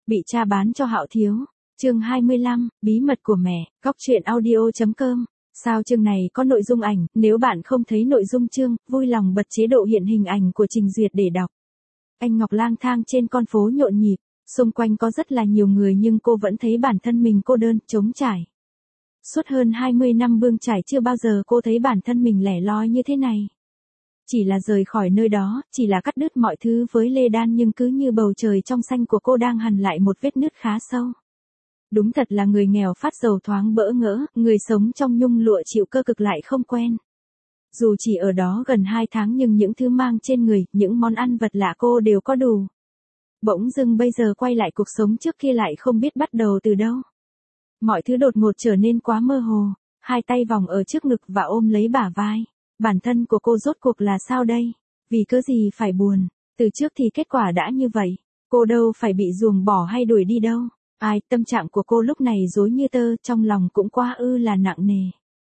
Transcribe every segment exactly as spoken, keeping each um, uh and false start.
Bị cha bán cho Hạo Thiếu. Chương hai mươi lăm, bí mật của mẹ, góc truyện audio chấm com. Sao chương này có nội dung ảnh, nếu bạn không thấy nội dung chương, vui lòng bật chế độ hiện hình ảnh của trình duyệt để đọc. Anh Ngọc lang thang trên con phố nhộn nhịp, xung quanh có rất là nhiều người nhưng cô vẫn thấy bản thân mình cô đơn, trống trải. Suốt hơn hai mươi năm bươn trải chưa bao giờ cô thấy bản thân mình lẻ loi như thế này. Chỉ là rời khỏi nơi đó, chỉ là cắt đứt mọi thứ với Lê Đan nhưng cứ như bầu trời trong xanh của cô đang hằn lại một vết nứt khá sâu. Đúng thật là người nghèo phát giàu thoáng bỡ ngỡ, người sống trong nhung lụa chịu cơ cực lại không quen. Dù chỉ ở đó gần hai tháng nhưng những thứ mang trên người, những món ăn vật lạ cô đều có đủ. Bỗng dưng bây giờ quay lại cuộc sống trước kia lại không biết bắt đầu từ đâu. Mọi thứ đột ngột trở nên quá mơ hồ, hai tay vòng ở trước ngực và ôm lấy bả vai. Bản thân của cô rốt cuộc là sao đây? Vì cớ gì phải buồn? Từ trước thì kết quả đã như vậy. Cô đâu phải bị ruồng bỏ hay đuổi đi đâu. Ai, tâm trạng của cô lúc này rối như tơ, trong lòng cũng quá ư là nặng nề.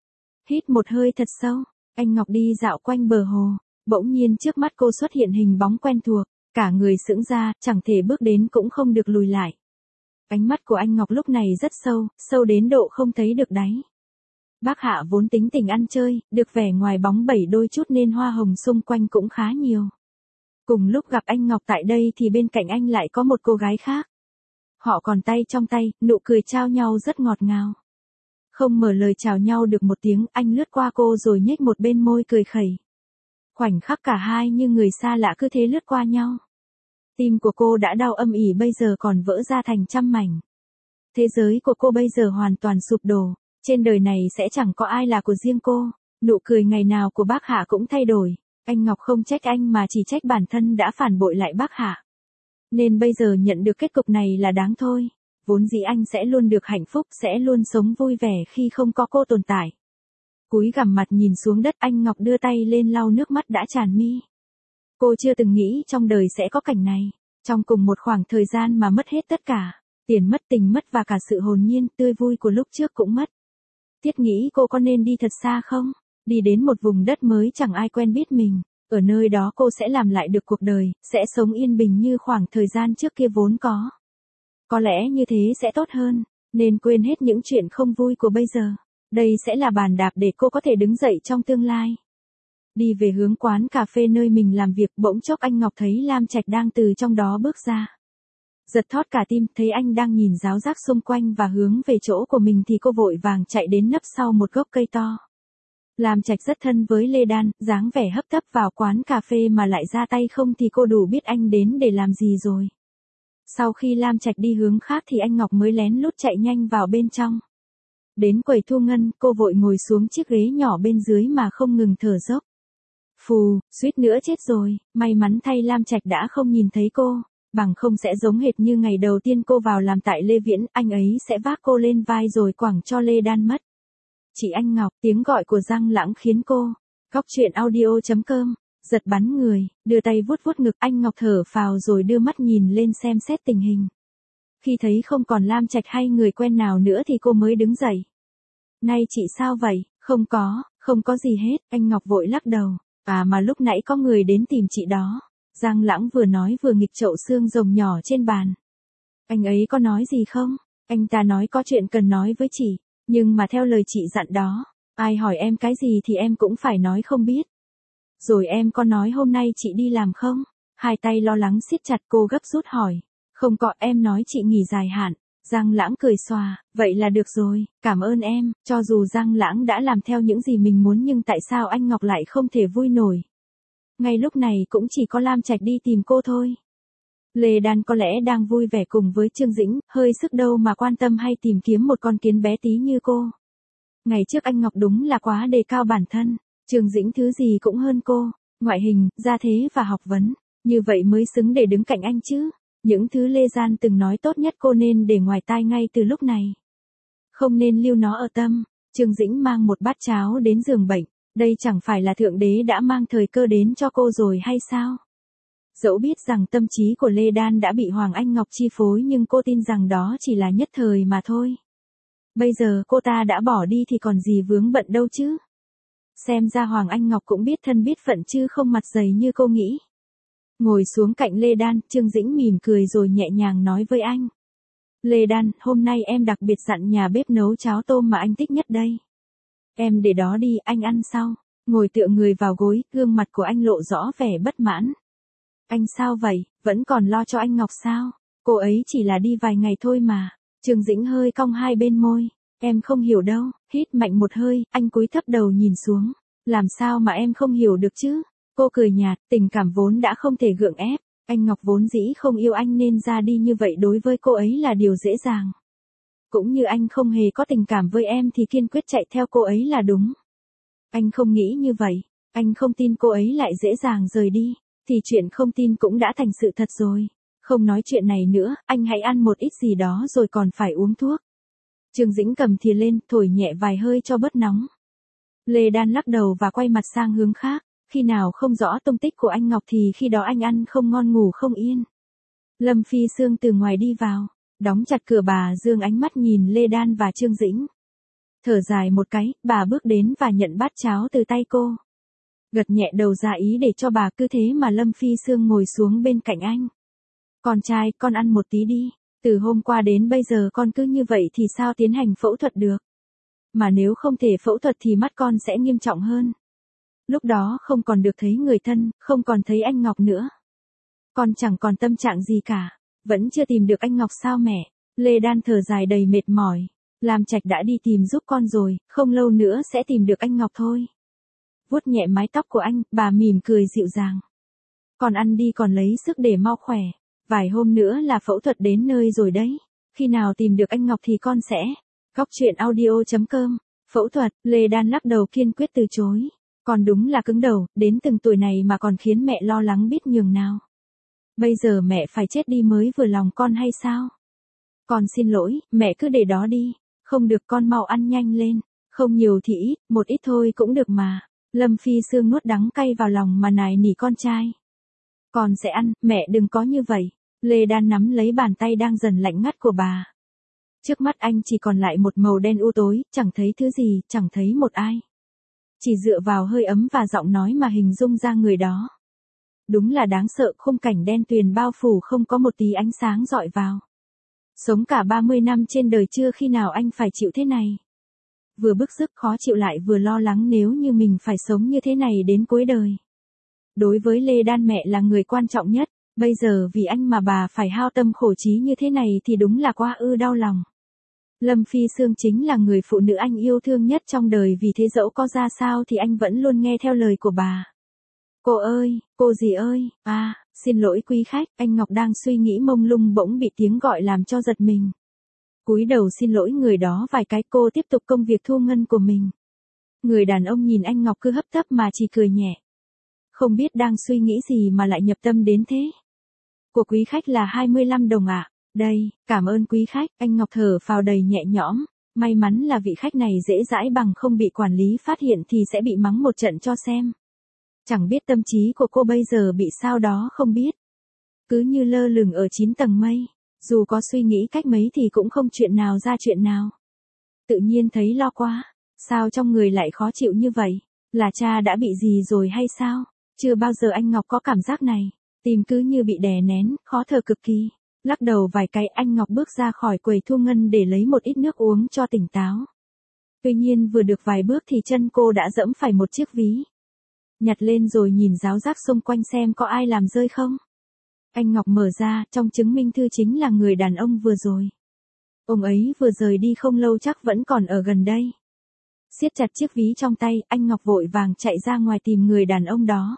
Hít một hơi thật sâu, anh Ngọc đi dạo quanh bờ hồ. Bỗng nhiên trước mắt cô xuất hiện hình bóng quen thuộc. Cả người sững ra, chẳng thể bước đến cũng không được lùi lại. Ánh mắt của anh Ngọc lúc này rất sâu, sâu đến độ không thấy được đáy. Bác Hạ vốn tính tình ăn chơi, được vẻ ngoài bóng bẩy đôi chút nên hoa hồng xung quanh cũng khá nhiều. Cùng lúc gặp anh Ngọc tại đây thì bên cạnh anh lại có một cô gái khác. Họ còn tay trong tay, nụ cười trao nhau rất ngọt ngào. Không mở lời chào nhau được một tiếng, anh lướt qua cô rồi nhếch một bên môi cười khẩy. Khoảnh khắc cả hai như người xa lạ cứ thế lướt qua nhau. Tim của cô đã đau âm ỉ bây giờ còn vỡ ra thành trăm mảnh. Thế giới của cô bây giờ hoàn toàn sụp đổ. Trên đời này sẽ chẳng có ai là của riêng cô. Nụ cười ngày nào của bác Hạ cũng thay đổi. Anh Ngọc không trách anh mà chỉ trách bản thân đã phản bội lại bác Hạ. Nên bây giờ nhận được kết cục này là đáng thôi. Vốn dĩ anh sẽ luôn được hạnh phúc, sẽ luôn sống vui vẻ khi không có cô tồn tại. Cúi gằm mặt nhìn xuống đất, anh Ngọc đưa tay lên lau nước mắt đã tràn mi. Cô chưa từng nghĩ trong đời sẽ có cảnh này. Trong cùng một khoảng thời gian mà mất hết tất cả. Tiền mất, tình mất và cả sự hồn nhiên, tươi vui của lúc trước cũng mất. Thiết nghĩ cô có nên đi thật xa không? Đi đến một vùng đất mới chẳng ai quen biết mình. Ở nơi đó cô sẽ làm lại được cuộc đời, sẽ sống yên bình như khoảng thời gian trước kia vốn có. Có lẽ như thế sẽ tốt hơn, nên quên hết những chuyện không vui của bây giờ. Đây sẽ là bàn đạp để cô có thể đứng dậy trong tương lai. Đi về hướng quán cà phê nơi mình làm việc, bỗng chốc anh Ngọc thấy Lam Trạch đang từ trong đó bước ra. Giật thót cả tim, thấy anh đang nhìn ráo rác xung quanh và hướng về chỗ của mình thì cô vội vàng chạy đến nấp sau một gốc cây to. Lam Trạch rất thân với Lê Đan, dáng vẻ hấp tấp vào quán cà phê mà lại ra tay không thì cô đủ biết anh đến để làm gì rồi. Sau khi Lam Trạch đi hướng khác thì anh Ngọc mới lén lút chạy nhanh vào bên trong. Đến quầy thu ngân, cô vội ngồi xuống chiếc ghế nhỏ bên dưới mà không ngừng thở dốc. Phù, suýt nữa chết rồi, may mắn thay Lam Trạch đã không nhìn thấy cô. Bằng không sẽ giống hệt như ngày đầu tiên cô vào làm tại Lê Viễn, anh ấy sẽ vác cô lên vai rồi quẳng cho Lê Đan mất. Chị anh Ngọc, tiếng gọi của Giang Lãng khiến cô, góc truyện audio chấm com, giật bắn người, đưa tay vuốt vuốt ngực, anh Ngọc thở phào rồi đưa mắt nhìn lên xem xét tình hình. Khi thấy không còn Lam Trạch hay người quen nào nữa thì cô mới đứng dậy. Này chị sao vậy? Không có, không có gì hết, anh Ngọc vội lắc đầu. À mà lúc nãy có người đến tìm chị đó. Giang Lãng vừa nói vừa nghịch chậu xương rồng nhỏ trên bàn. Anh ấy có nói gì không? Anh ta nói có chuyện cần nói với chị, nhưng mà theo lời chị dặn đó, ai hỏi em cái gì thì em cũng phải nói không biết. Rồi em có nói hôm nay chị đi làm không? Hai tay lo lắng siết chặt, cô gấp rút hỏi. Không có, em nói chị nghỉ dài hạn. Giang Lãng cười xòa, vậy là được rồi, cảm ơn em. Cho dù Giang Lãng đã làm theo những gì mình muốn nhưng tại sao anh Ngọc lại không thể vui nổi? Ngay lúc này cũng chỉ có Lam Trạch đi tìm cô thôi. Lê Đan có lẽ đang vui vẻ cùng với Trương Dĩnh, hơi sức đâu mà quan tâm hay tìm kiếm một con kiến bé tí như cô. Ngày trước anh Ngọc đúng là quá đề cao bản thân, Trương Dĩnh thứ gì cũng hơn cô, ngoại hình, gia thế và học vấn, như vậy mới xứng để đứng cạnh anh chứ. Những thứ Lê Gian từng nói tốt nhất cô nên để ngoài tai ngay từ lúc này. Không nên lưu nó ở tâm. Trương Dĩnh mang một bát cháo đến giường bệnh. Đây chẳng phải là Thượng Đế đã mang thời cơ đến cho cô rồi hay sao? Dẫu biết rằng tâm trí của Lê Đan đã bị Hoàng Anh Ngọc chi phối nhưng cô tin rằng đó chỉ là nhất thời mà thôi. Bây giờ cô ta đã bỏ đi thì còn gì vướng bận đâu chứ? Xem ra Hoàng Anh Ngọc cũng biết thân biết phận chứ không mặt dày như cô nghĩ. Ngồi xuống cạnh Lê Đan, Trương Dĩnh mỉm cười rồi nhẹ nhàng nói với anh. Lê Đan, hôm nay em đặc biệt dặn nhà bếp nấu cháo tôm mà anh thích nhất đây. Em để đó đi, anh ăn sau. Ngồi tựa người vào gối, gương mặt của anh lộ rõ vẻ bất mãn. Anh sao vậy, vẫn còn lo cho anh Ngọc sao? Cô ấy chỉ là đi vài ngày thôi mà. Trương Dĩnh hơi cong hai bên môi. Em không hiểu đâu, hít mạnh một hơi, anh cúi thấp đầu nhìn xuống. Làm sao mà em không hiểu được chứ? Cô cười nhạt, tình cảm vốn đã không thể gượng ép. Anh Ngọc vốn dĩ không yêu anh nên ra đi như vậy đối với cô ấy là điều dễ dàng. Cũng như anh không hề có tình cảm với em thì kiên quyết chạy theo cô ấy là đúng. Anh không nghĩ như vậy, anh không tin cô ấy lại dễ dàng rời đi, thì chuyện không tin cũng đã thành sự thật rồi. Không nói chuyện này nữa, anh hãy ăn một ít gì đó rồi còn phải uống thuốc. Trương Dĩnh cầm thìa lên, thổi nhẹ vài hơi cho bớt nóng. Lê Đan lắc đầu và quay mặt sang hướng khác, khi nào không rõ tung tích của anh Ngọc thì khi đó anh ăn không ngon ngủ không yên. Lâm Phi Sương từ ngoài đi vào, đóng chặt cửa, bà dương ánh mắt nhìn Lê Đan và Trương Dĩnh. Thở dài một cái, bà bước đến và nhận bát cháo từ tay cô. Gật nhẹ đầu ra ý để cho bà, cứ thế mà Lâm Phi Sương ngồi xuống bên cạnh anh. Con trai, con ăn một tí đi, từ hôm qua đến bây giờ con cứ như vậy thì sao tiến hành phẫu thuật được. Mà nếu không thể phẫu thuật thì mắt con sẽ nghiêm trọng hơn. Lúc đó không còn được thấy người thân, không còn thấy anh Ngọc nữa. Con chẳng còn tâm trạng gì cả, vẫn chưa tìm được anh Ngọc sao mẹ? Lê Đan thở dài đầy mệt mỏi. Lam Trạch đã đi tìm giúp con rồi, không lâu nữa sẽ tìm được anh Ngọc thôi. Vuốt nhẹ mái tóc của anh, bà mỉm cười dịu dàng. Con ăn đi, còn lấy sức để mau khỏe. Vài hôm nữa là phẫu thuật đến nơi rồi đấy. Khi nào tìm được anh Ngọc thì con sẽ. Góc truyện audio chấm com. Phẫu thuật, Lê Đan lắc đầu kiên quyết từ chối. Con đúng là cứng đầu, đến từng tuổi này mà còn khiến mẹ lo lắng biết nhường nào. Bây giờ mẹ phải chết đi mới vừa lòng con hay sao? Con xin lỗi, mẹ cứ để đó đi. Không được, con mau ăn nhanh lên. Không nhiều thì ít, một ít thôi cũng được mà. Lâm Phi Sương nuốt đắng cay vào lòng mà nài nỉ con trai. Con sẽ ăn, mẹ đừng có như vậy. Lê Đan nắm lấy bàn tay đang dần lạnh ngắt của bà. Trước mắt anh chỉ còn lại một màu đen u tối, chẳng thấy thứ gì, chẳng thấy một ai. Chỉ dựa vào hơi ấm và giọng nói mà hình dung ra người đó. Đúng là đáng sợ, khung cảnh đen tuyền bao phủ không có một tí ánh sáng dọi vào. Sống cả ba mươi năm trên đời chưa khi nào anh phải chịu thế này. Vừa bức rứt khó chịu lại vừa lo lắng nếu như mình phải sống như thế này đến cuối đời. Đối với Lê Đan, mẹ là người quan trọng nhất, bây giờ vì anh mà bà phải hao tâm khổ trí như thế này thì đúng là quá ư đau lòng. Lâm Phi Sương chính là người phụ nữ anh yêu thương nhất trong đời, vì thế dẫu có ra sao thì anh vẫn luôn nghe theo lời của bà. Cô ơi, cô dì ơi, à, xin lỗi quý khách, anh Ngọc đang suy nghĩ mông lung bỗng bị tiếng gọi làm cho giật mình. Cúi đầu xin lỗi người đó vài cái, cô tiếp tục công việc thu ngân của mình. Người đàn ông nhìn anh Ngọc cứ hấp tấp mà chỉ cười nhẹ. Không biết đang suy nghĩ gì mà lại nhập tâm đến thế. Của quý khách là hai mươi lăm đồng ạ. À? Đây, cảm ơn quý khách, anh Ngọc thở phào đầy nhẹ nhõm. May mắn là vị khách này dễ dãi, bằng không bị quản lý phát hiện thì sẽ bị mắng một trận cho xem. Chẳng biết tâm trí của cô bây giờ bị sao đó không biết. Cứ như lơ lửng ở chín tầng mây. Dù có suy nghĩ cách mấy thì cũng không chuyện nào ra chuyện nào. Tự nhiên thấy lo quá. Sao trong người lại khó chịu như vậy? Là cha đã bị gì rồi hay sao? Chưa bao giờ anh Ngọc có cảm giác này. Tim cứ như bị đè nén, khó thở cực kỳ. Lắc đầu vài cái, anh Ngọc bước ra khỏi quầy thu ngân để lấy một ít nước uống cho tỉnh táo. Tuy nhiên vừa được vài bước thì chân cô đã dẫm phải một chiếc ví. Nhặt lên rồi nhìn ráo rác xung quanh xem có ai làm rơi không. Anh Ngọc mở ra, trong chứng minh thư chính là người đàn ông vừa rồi. Ông ấy vừa rời đi không lâu, chắc vẫn còn ở gần đây. Siết chặt chiếc ví trong tay, anh Ngọc vội vàng chạy ra ngoài tìm người đàn ông đó.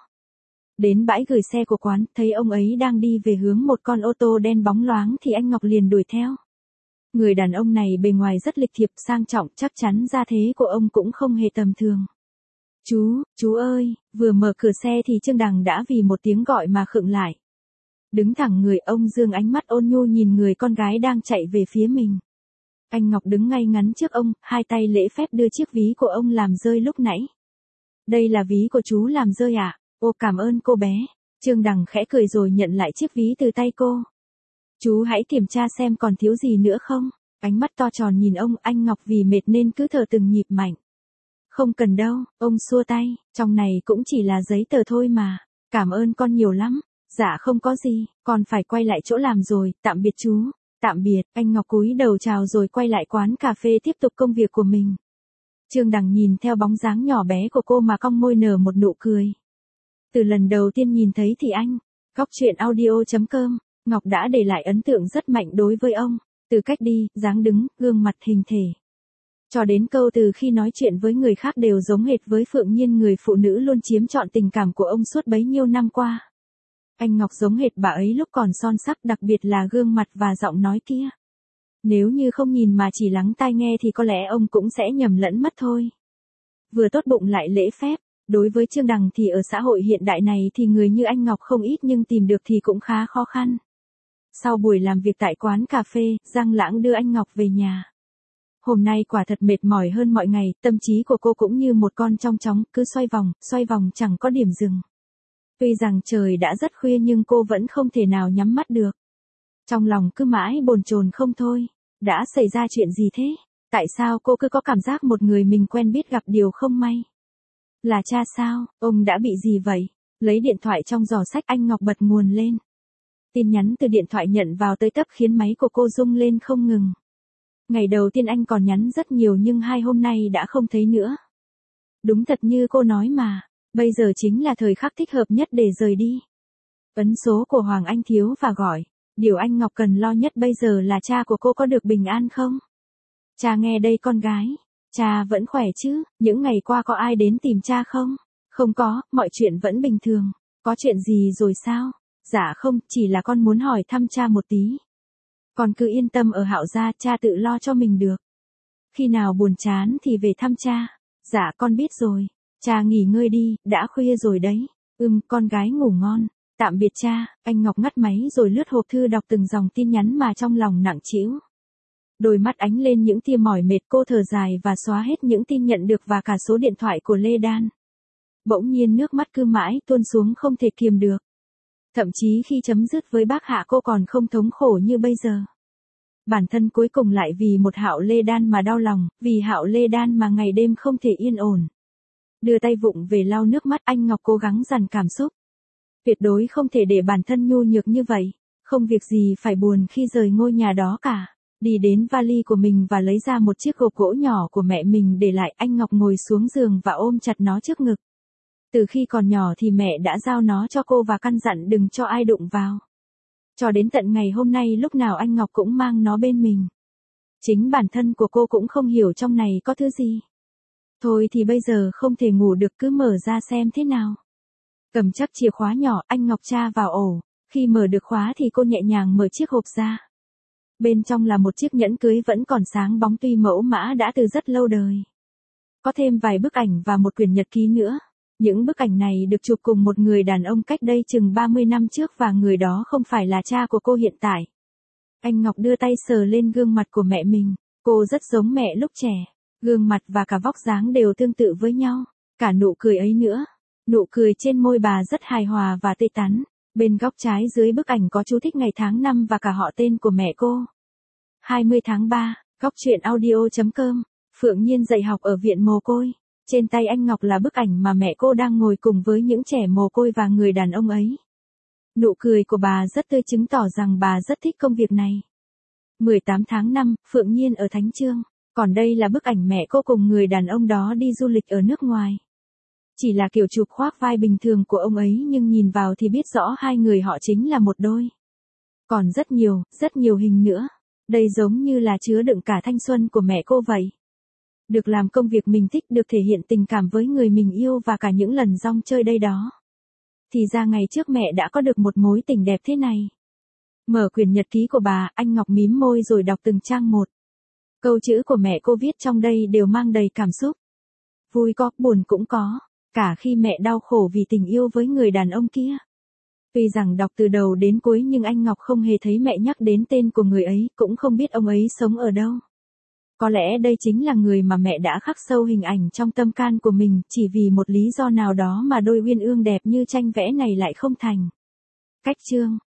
Đến bãi gửi xe của quán, thấy ông ấy đang đi về hướng một con ô tô đen bóng loáng thì anh Ngọc liền đuổi theo. Người đàn ông này bề ngoài rất lịch thiệp, sang trọng, chắc chắn gia thế của ông cũng không hề tầm thường. Chú, chú ơi, vừa mở cửa xe thì Trương Đằng đã vì một tiếng gọi mà khựng lại. Đứng thẳng người, ông dương ánh mắt ôn nhu nhìn người con gái đang chạy về phía mình. Anh Ngọc đứng ngay ngắn trước ông, hai tay lễ phép đưa chiếc ví của ông làm rơi lúc nãy. Đây là ví của chú làm rơi ạ. À? Ô, cảm ơn cô bé. Trương Đằng khẽ cười rồi nhận lại chiếc ví từ tay cô. Chú hãy kiểm tra xem còn thiếu gì nữa không. Ánh mắt to tròn nhìn ông, anh Ngọc vì mệt nên cứ thở từng nhịp mạnh. Không cần đâu, ông xua tay, trong này cũng chỉ là giấy tờ thôi mà. Cảm ơn con nhiều lắm. Dạ không có gì, con phải quay lại chỗ làm rồi, tạm biệt chú. Tạm biệt, anh Ngọc cúi đầu chào rồi quay lại quán cà phê tiếp tục công việc của mình. Trương Đằng nhìn theo bóng dáng nhỏ bé của cô mà cong môi nở một nụ cười. Từ lần đầu tiên nhìn thấy thì anh, Góc Chuyện Audio chấm com, Ngọc đã để lại ấn tượng rất mạnh đối với ông, từ cách đi, dáng đứng, gương mặt hình thể. Cho đến câu từ khi nói chuyện với người khác đều giống hệt với Phượng Nhiên, người phụ nữ luôn chiếm trọn tình cảm của ông suốt bấy nhiêu năm qua. Anh Ngọc giống hệt bà ấy lúc còn son sắc, đặc biệt là gương mặt và giọng nói kia. Nếu như không nhìn mà chỉ lắng tai nghe thì có lẽ ông cũng sẽ nhầm lẫn mất thôi. Vừa tốt bụng lại lễ phép, đối với Trương Đằng thì ở xã hội hiện đại này thì người như anh Ngọc không ít nhưng tìm được thì cũng khá khó khăn. Sau buổi làm việc tại quán cà phê, Giang Lãng đưa anh Ngọc về nhà. Hôm nay quả thật mệt mỏi hơn mọi ngày, tâm trí của cô cũng như một con trong chóng, cứ xoay vòng, xoay vòng chẳng có điểm dừng. Tuy rằng trời đã rất khuya nhưng cô vẫn không thể nào nhắm mắt được. Trong lòng cứ mãi bồn chồn không thôi. Đã xảy ra chuyện gì thế? Tại sao cô cứ có cảm giác một người mình quen biết gặp điều không may? Là cha sao? Ông đã bị gì vậy? Lấy điện thoại trong giỏ sách, anh Ngọc bật nguồn lên. Tin nhắn từ điện thoại nhận vào tới tấp khiến máy của cô rung lên không ngừng. Ngày đầu tiên anh còn nhắn rất nhiều nhưng hai hôm nay đã không thấy nữa. Đúng thật như cô nói mà, bây giờ chính là thời khắc thích hợp nhất để rời đi. Ấn số của Hoàng Anh Thiếu và gọi. Điều anh Ngọc cần lo nhất bây giờ là cha của cô có được bình an không? Cha nghe đây con gái. Cha vẫn khỏe chứ? Những ngày qua có ai đến tìm cha không? Không có, mọi chuyện vẫn bình thường. Có chuyện gì rồi sao? Dạ không, chỉ là con muốn hỏi thăm cha một tí. Con cứ yên tâm ở Hạo gia, cha tự lo cho mình được. Khi nào buồn chán thì về thăm cha. Dạ con biết rồi. Cha nghỉ ngơi đi, đã khuya rồi đấy. Ừm, con gái ngủ ngon. Tạm biệt cha. Anh Ngọc ngắt máy rồi lướt hộp thư đọc từng dòng tin nhắn mà trong lòng nặng trĩu. Đôi mắt ánh lên những tia mỏi mệt, cô thở dài và xóa hết những tin nhận được và cả số điện thoại của Lê Đan. Bỗng nhiên nước mắt cứ mãi tuôn xuống không thể kiềm được. Thậm chí khi chấm dứt với bác Hạ cô còn không thống khổ như bây giờ. Bản thân cuối cùng lại vì một Hạo Lê Đan mà đau lòng, vì Hạo Lê Đan mà ngày đêm không thể yên ổn. Đưa tay vụng về lau nước mắt, anh Ngọc cố gắng dằn cảm xúc. Tuyệt đối không thể để bản thân nhu nhược như vậy, không việc gì phải buồn khi rời ngôi nhà đó cả. Đi đến vali của mình và lấy ra một chiếc hộp gỗ nhỏ của mẹ mình để lại, anh Ngọc ngồi xuống giường và ôm chặt nó trước ngực. Từ khi còn nhỏ thì mẹ đã giao nó cho cô và căn dặn đừng cho ai đụng vào. Cho đến tận ngày hôm nay lúc nào anh Ngọc cũng mang nó bên mình. Chính bản thân của cô cũng không hiểu trong này có thứ gì. Thôi thì bây giờ không thể ngủ được, cứ mở ra xem thế nào. Cầm chắc chìa khóa nhỏ, anh Ngọc tra vào ổ. Khi mở được khóa thì cô nhẹ nhàng mở chiếc hộp ra. Bên trong là một chiếc nhẫn cưới vẫn còn sáng bóng, tuy mẫu mã đã từ rất lâu đời. Có thêm vài bức ảnh và một quyển nhật ký nữa. Những bức ảnh này được chụp cùng một người đàn ông cách đây chừng ba mươi năm trước và người đó không phải là cha của cô hiện tại. Anh Ngọc đưa tay sờ lên gương mặt của mẹ mình. Cô rất giống mẹ lúc trẻ. Gương mặt và cả vóc dáng đều tương tự với nhau. Cả nụ cười ấy nữa. Nụ cười trên môi bà rất hài hòa và tươi tắn. Bên góc trái dưới bức ảnh có chú thích ngày tháng năm và cả họ tên của mẹ cô. hai mươi tháng ba, Góc Chuyện Audio chấm com, Phượng Nhiên dạy học ở viện mồ côi. Trên tay anh Ngọc là bức ảnh mà mẹ cô đang ngồi cùng với những trẻ mồ côi và người đàn ông ấy. Nụ cười của bà rất tươi, chứng tỏ rằng bà rất thích công việc này. mười tám tháng năm, Phượng Nhiên ở Thánh Chương. Còn đây là bức ảnh mẹ cô cùng người đàn ông đó đi du lịch ở nước ngoài. Chỉ là kiểu chụp khoác vai bình thường của ông ấy nhưng nhìn vào thì biết rõ hai người họ chính là một đôi. Còn rất nhiều, rất nhiều hình nữa. Đây giống như là chứa đựng cả thanh xuân của mẹ cô vậy. Được làm công việc mình thích, được thể hiện tình cảm với người mình yêu và cả những lần rong chơi đây đó. Thì ra ngày trước mẹ đã có được một mối tình đẹp thế này. Mở quyển nhật ký của bà, anh Ngọc mím môi rồi đọc từng trang một. Câu chữ của mẹ cô viết trong đây đều mang đầy cảm xúc. Vui có, buồn cũng có. Cả khi mẹ đau khổ vì tình yêu với người đàn ông kia. Tuy rằng đọc từ đầu đến cuối nhưng anh Ngọc không hề thấy mẹ nhắc đến tên của người ấy, cũng không biết ông ấy sống ở đâu. Có lẽ đây chính là người mà mẹ đã khắc sâu hình ảnh trong tâm can của mình, chỉ vì một lý do nào đó mà đôi uyên ương đẹp như tranh vẽ này lại không thành. Cách chương